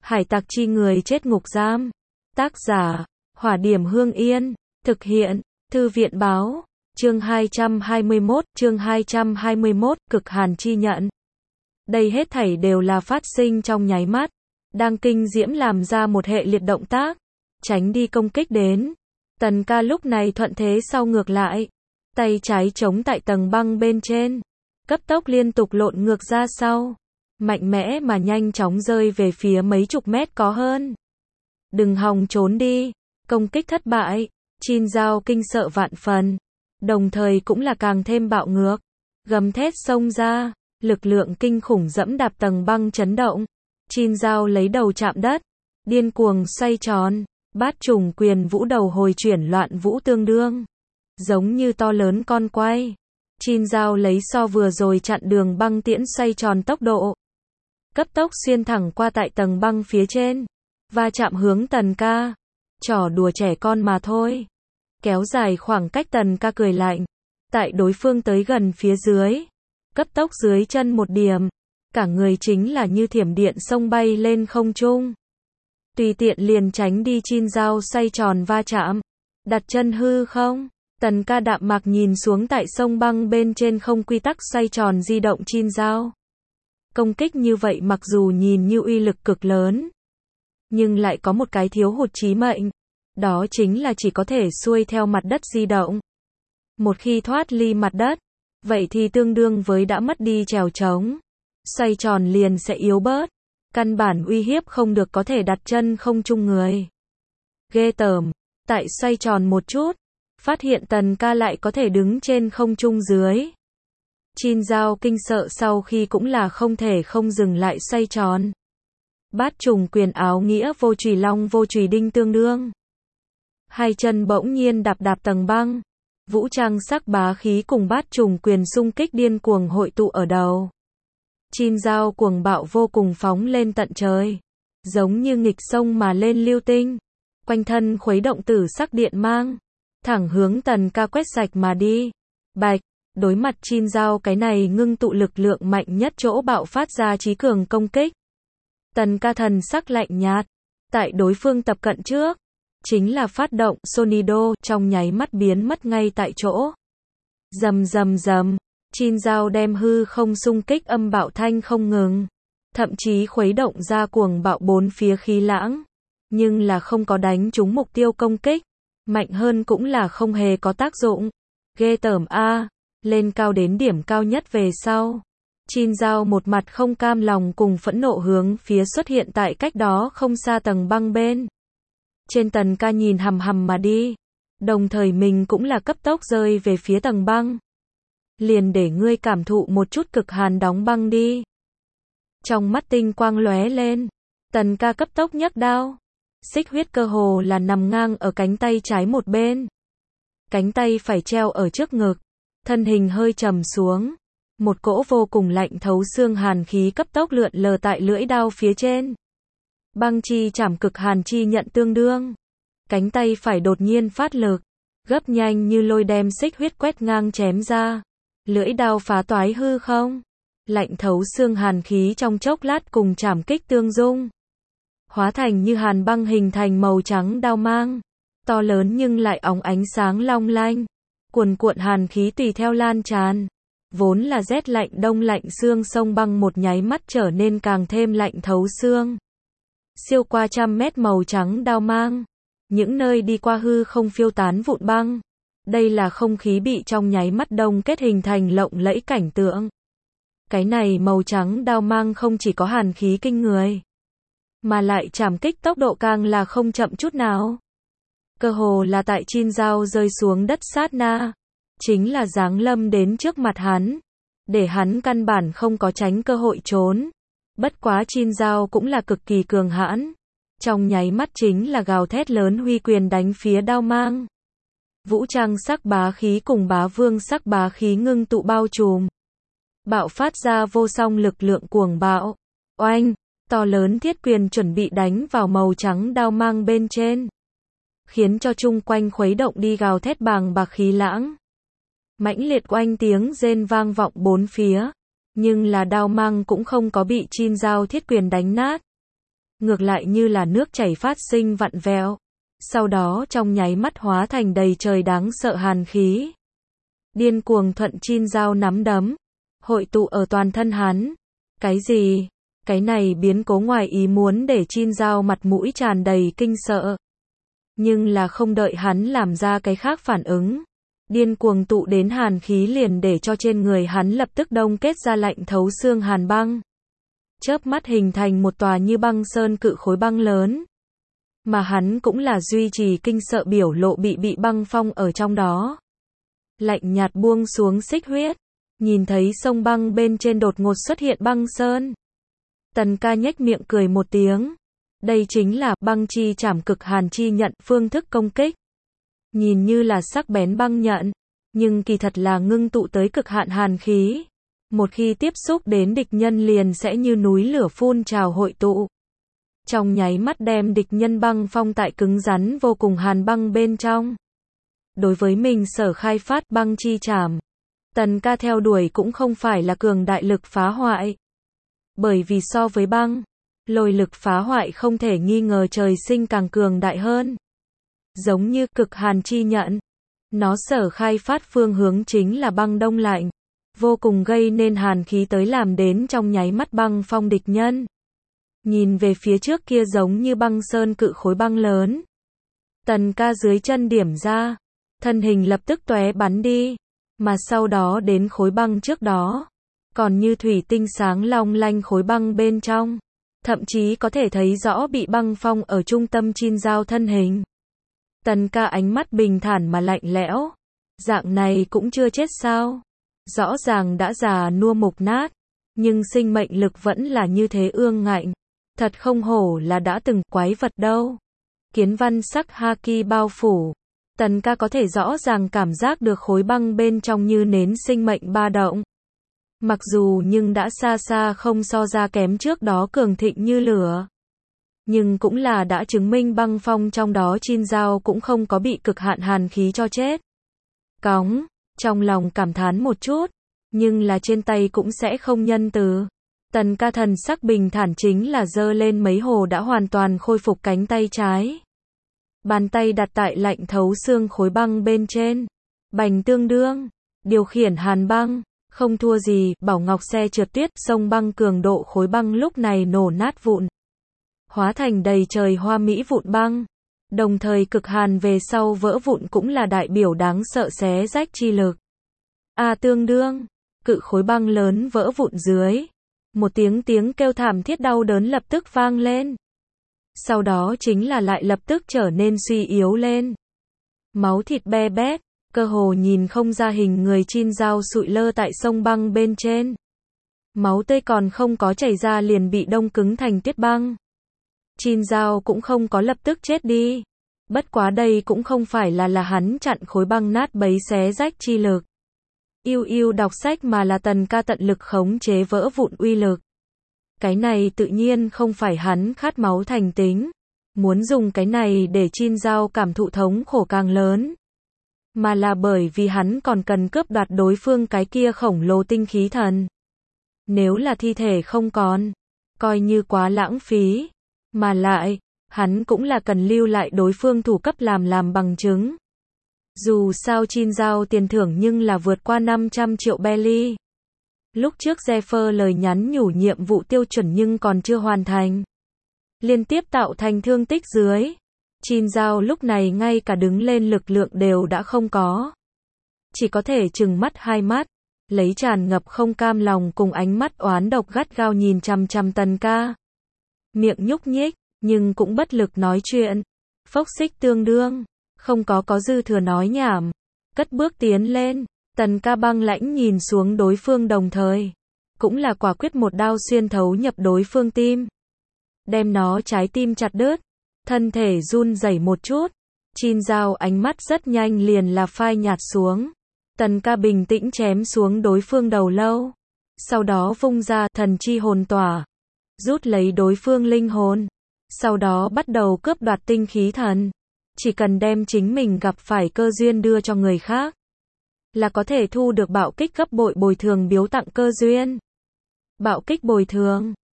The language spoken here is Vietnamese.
Hải tặc chi người chết ngục giam. Tác giả, Hỏa Điểm Hương Yên. Thực hiện, Thư viện báo. Chương 221, Cực Hàn chi nhận. Đây hết thảy đều là phát sinh trong nháy mắt. Đang kinh diễm làm ra một hệ liệt động tác, tránh đi công kích đến. Tần ca lúc này thuận thế sau ngược lại, tay trái chống tại tầng băng bên trên, cấp tốc liên tục lộn ngược ra sau, mạnh mẽ mà nhanh chóng rơi về phía mấy chục mét có hơn. Đừng hòng trốn đi. Công kích thất bại, Chin Giao kinh sợ vạn phần, đồng thời cũng là càng thêm bạo ngược, gầm thét xông ra, lực lượng kinh khủng dẫm đạp tầng băng chấn động. Chin Giao lấy đầu chạm đất, điên cuồng xoay tròn, bát trùng quyền vũ đầu hồi chuyển loạn vũ tương đương, giống như to lớn con quay. Chin Giao lấy so vừa rồi chặn đường băng tiễn xoay tròn tốc độ, cấp tốc xuyên thẳng qua tại tầng băng phía trên, va chạm hướng Tần ca. Trò đùa trẻ con mà thôi. Kéo dài khoảng cách, Tần ca cười lạnh. Tại đối phương tới gần phía dưới, cấp tốc dưới chân một điểm, cả người chính là như thiểm điện xông bay lên không trung. Tùy tiện liền tránh đi Chin Giao xoay tròn va chạm. Đặt chân hư không, Tần ca đạm mạc nhìn xuống tại sông băng bên trên không quy tắc xoay tròn di động Chin Giao. Công kích như vậy mặc dù nhìn như uy lực cực lớn, nhưng lại có một cái thiếu hụt chí mệnh, đó chính là chỉ có thể xuôi theo mặt đất di động. Một khi thoát ly mặt đất, vậy thì tương đương với đã mất đi trèo trống, xoay tròn liền sẽ yếu bớt, căn bản uy hiếp không được có thể đặt chân không trung người. Ghê tởm, tại xoay tròn một chút, phát hiện Tần ca lại có thể đứng trên không trung dưới. Chin Giao kinh sợ sau khi cũng là không thể không dừng lại xoay tròn. Bát trùng quyền áo nghĩa vô chùy long vô chùy đinh tương đương. Hai chân bỗng nhiên đạp đạp tầng băng. Vũ trang sắc bá khí cùng bát trùng quyền xung kích điên cuồng hội tụ ở đầu. Chin Giao cuồng bạo vô cùng phóng lên tận trời, giống như nghịch sông mà lên lưu tinh. Quanh thân khuấy động tử sắc điện mang, thẳng hướng Tần ca quét sạch mà đi. Bạch, đối mặt Chin Giao cái này ngưng tụ lực lượng mạnh nhất chỗ bạo phát ra chí cường công kích. Tần ca thần sắc lạnh nhạt, tại đối phương tập cận trước, chính là phát động Sonido, trong nháy mắt biến mất ngay tại chỗ. Rầm rầm rầm, Chin Giao đem hư không xung kích âm bạo thanh không ngừng, thậm chí khuấy động ra cuồng bạo bốn phía khí lãng, nhưng là không có đánh trúng mục tiêu công kích, mạnh hơn cũng là không hề có tác dụng. Ghê tởm a, lên cao đến điểm cao nhất về sau. Chin Giao một mặt không cam lòng cùng phẫn nộ hướng phía xuất hiện tại cách đó không xa tầng băng bên trên. Tần ca nhìn hằm hằm mà đi, đồng thời mình cũng là cấp tốc rơi về phía tầng băng. Liền để ngươi cảm thụ một chút cực hàn đóng băng đi. Trong mắt tinh quang lóe lên, Tần ca cấp tốc nhấc đao, xích huyết cơ hồ là nằm ngang ở cánh tay trái một bên, cánh tay phải treo ở trước ngực, thân hình hơi trầm xuống. Một cỗ vô cùng lạnh thấu xương hàn khí cấp tốc lượn lờ tại lưỡi đao phía trên. Băng chi chảm cực hàn chi nhận tương đương. Cánh tay phải đột nhiên phát lực, gấp nhanh như lôi đem xích huyết quét ngang chém ra. Lưỡi đao phá toái hư không. Lạnh thấu xương hàn khí trong chốc lát cùng chảm kích tương dung, hóa thành như hàn băng hình thành màu trắng đao mang. To lớn nhưng lại óng ánh sáng long lanh. Cuồn cuộn hàn khí tùy theo lan tràn. Vốn là rét lạnh đông lạnh xương sông băng một nháy mắt trở nên càng thêm lạnh thấu xương. Siêu qua trăm mét màu trắng đao mang, những nơi đi qua hư không phiêu tán vụn băng. Đây là không khí bị trong nháy mắt đông kết hình thành lộng lẫy cảnh tượng. Cái này màu trắng đao mang không chỉ có hàn khí kinh người, mà lại chảm kích tốc độ càng là không chậm chút nào. Cơ hồ là tại Chin Giao rơi xuống đất sát na, chính là giáng lâm đến trước mặt hắn, để hắn căn bản không có tránh cơ hội trốn. Bất quá Chin Giao cũng là cực kỳ cường hãn, trong nháy mắt chính là gào thét lớn huy quyền đánh phía đao mang. Vũ trang sắc bá khí cùng bá vương sắc bá khí ngưng tụ bao trùm, bạo phát ra vô song lực lượng cuồng bạo. Oanh, to lớn thiết quyền chuẩn bị đánh vào màu trắng đao mang bên trên, khiến cho chung quanh khuấy động đi gào thét bàng bạc khí lãng. Mãnh liệt oanh tiếng rên vang vọng bốn phía, nhưng là đao mang cũng không có bị Chin Giao thiết quyền đánh nát. ngược lại như là nước chảy phát sinh vặn vẹo. Sau đó trong nháy mắt hóa thành đầy trời đáng sợ hàn khí. Điên cuồng thuận Chin Giao nắm đấm, hội tụ ở toàn thân hắn. Cái gì? Cái này biến cố ngoài ý muốn để Chin Giao mặt mũi tràn đầy kinh sợ. Nhưng là không đợi hắn làm ra cái khác phản ứng. Điên cuồng tụ đến hàn khí liền để cho trên người hắn lập tức đông kết ra lạnh thấu xương hàn băng. Chớp mắt hình thành một tòa như băng sơn cự khối băng lớn. Mà hắn cũng là duy trì kinh sợ biểu lộ bị băng phong ở trong đó. Lạnh nhạt buông xuống xích huyết. Nhìn thấy sông băng bên trên đột ngột xuất hiện băng sơn. Tần ca nhếch miệng cười một tiếng. Đây chính là băng chi trảm cực hàn chi nhận phương thức công kích. Nhìn như là sắc bén băng nhận, nhưng kỳ thật là ngưng tụ tới cực hạn hàn khí. Một khi tiếp xúc đến địch nhân liền sẽ như núi lửa phun trào hội tụ. Trong nháy mắt đem địch nhân băng phong tại cứng rắn vô cùng hàn băng bên trong. Đối với mình sở khai phát băng chi trảm, Tần ca theo đuổi cũng không phải là cường đại lực phá hoại. Bởi vì so với băng, lôi lực phá hoại không thể nghi ngờ trời sinh càng cường đại hơn. Giống như cực hàn chi nhận, nó sở khai phát phương hướng chính là băng đông lạnh, vô cùng gây nên hàn khí tới làm đến trong nháy mắt băng phong địch nhân. Nhìn về phía trước kia giống như băng sơn cự khối băng lớn. Tần ca dưới chân điểm ra, thân hình lập tức tóe bắn đi, mà sau đó đến khối băng trước đó, còn như thủy tinh sáng long lanh khối băng bên trong, thậm chí có thể thấy rõ bị băng phong ở trung tâm Chin Giao thân hình. Tần ca ánh mắt bình thản mà lạnh lẽo, dạng này cũng chưa chết sao? Rõ ràng đã già nua mục nát, nhưng sinh mệnh lực vẫn là như thế ương ngạnh. Thật không hổ là đã từng quái vật đâu. Kiến văn sắc haki bao phủ. Tần ca có thể rõ ràng cảm giác được khối băng bên trong như nến sinh mệnh ba động. Mặc dù nhưng đã xa xa không so ra kém trước đó cường thịnh như lửa. Nhưng cũng là đã chứng minh băng phong trong đó Chin Giao cũng không có bị cực hạn hàn khí cho chết. Cóng, trong lòng cảm thán một chút, nhưng là trên tay cũng sẽ không nhân từ. Tần ca thần sắc bình thản chính là giơ lên mấy hồ đã hoàn toàn khôi phục cánh tay trái. Bàn tay đặt tại lạnh thấu xương khối băng bên trên. Bành tương đương, điều khiển hàn băng, không thua gì, bảo ngọc xe trượt tuyết, sông băng cường độ khối băng lúc này nổ nát vụn. Hóa thành đầy trời hoa mỹ vụn băng. Đồng thời cực hàn về sau vỡ vụn cũng là đại biểu đáng sợ xé rách chi lực. Tương đương, cự khối băng lớn vỡ vụn dưới. Một tiếng kêu thảm thiết đau đớn lập tức vang lên. Sau đó chính là lại lập tức trở nên suy yếu lên. Máu thịt be bét, cơ hồ nhìn không ra hình người Chin Giao sụi lơ tại sông băng bên trên. Máu tươi còn không có chảy ra liền bị đông cứng thành tuyết băng. Chin Giao cũng không có lập tức chết đi. Bất quá đây cũng không phải là hắn chặn khối băng nát bấy xé rách chi lực. Yêu đọc sách mà là Tần ca tận lực khống chế vỡ vụn uy lực. Cái này tự nhiên không phải hắn khát máu thành tính. Muốn dùng cái này để Chin Giao cảm thụ thống khổ càng lớn. Mà là bởi vì hắn còn cần cướp đoạt đối phương cái kia khổng lồ tinh khí thần. Nếu là thi thể không còn, coi như quá lãng phí. Mà lại, hắn cũng là cần lưu lại đối phương thủ cấp làm bằng chứng. Dù sao Chin Giao tiền thưởng nhưng là vượt qua 500 triệu belly. Lúc trước Zephyr lời nhắn nhủ nhiệm vụ tiêu chuẩn nhưng còn chưa hoàn thành. Liên tiếp tạo thành thương tích dưới. Chin Giao lúc này ngay cả đứng lên lực lượng đều đã không có. Chỉ có thể trừng mắt hai mắt, lấy tràn ngập không cam lòng cùng ánh mắt oán độc gắt gao nhìn chằm chằm Tần ca. Miệng nhúc nhích, nhưng cũng bất lực nói chuyện. Phốc xích tương đương, không có dư thừa nói nhảm. Cất bước tiến lên, Tần ca băng lãnh nhìn xuống đối phương đồng thời. Cũng là quả quyết một đao xuyên thấu nhập đối phương tim. Đem nó trái tim chặt đứt. Thân thể run rẩy một chút. Chin Giao ánh mắt rất nhanh liền là phai nhạt xuống. Tần ca bình tĩnh chém xuống đối phương đầu lâu. Sau đó vung ra thần chi hồn tỏa. Rút lấy đối phương linh hồn. Sau đó bắt đầu cướp đoạt tinh khí thần. Chỉ cần đem chính mình gặp phải cơ duyên đưa cho người khác. Là có thể thu được bạo kích gấp bội bồi thường biếu tặng cơ duyên. Bạo kích bồi thường.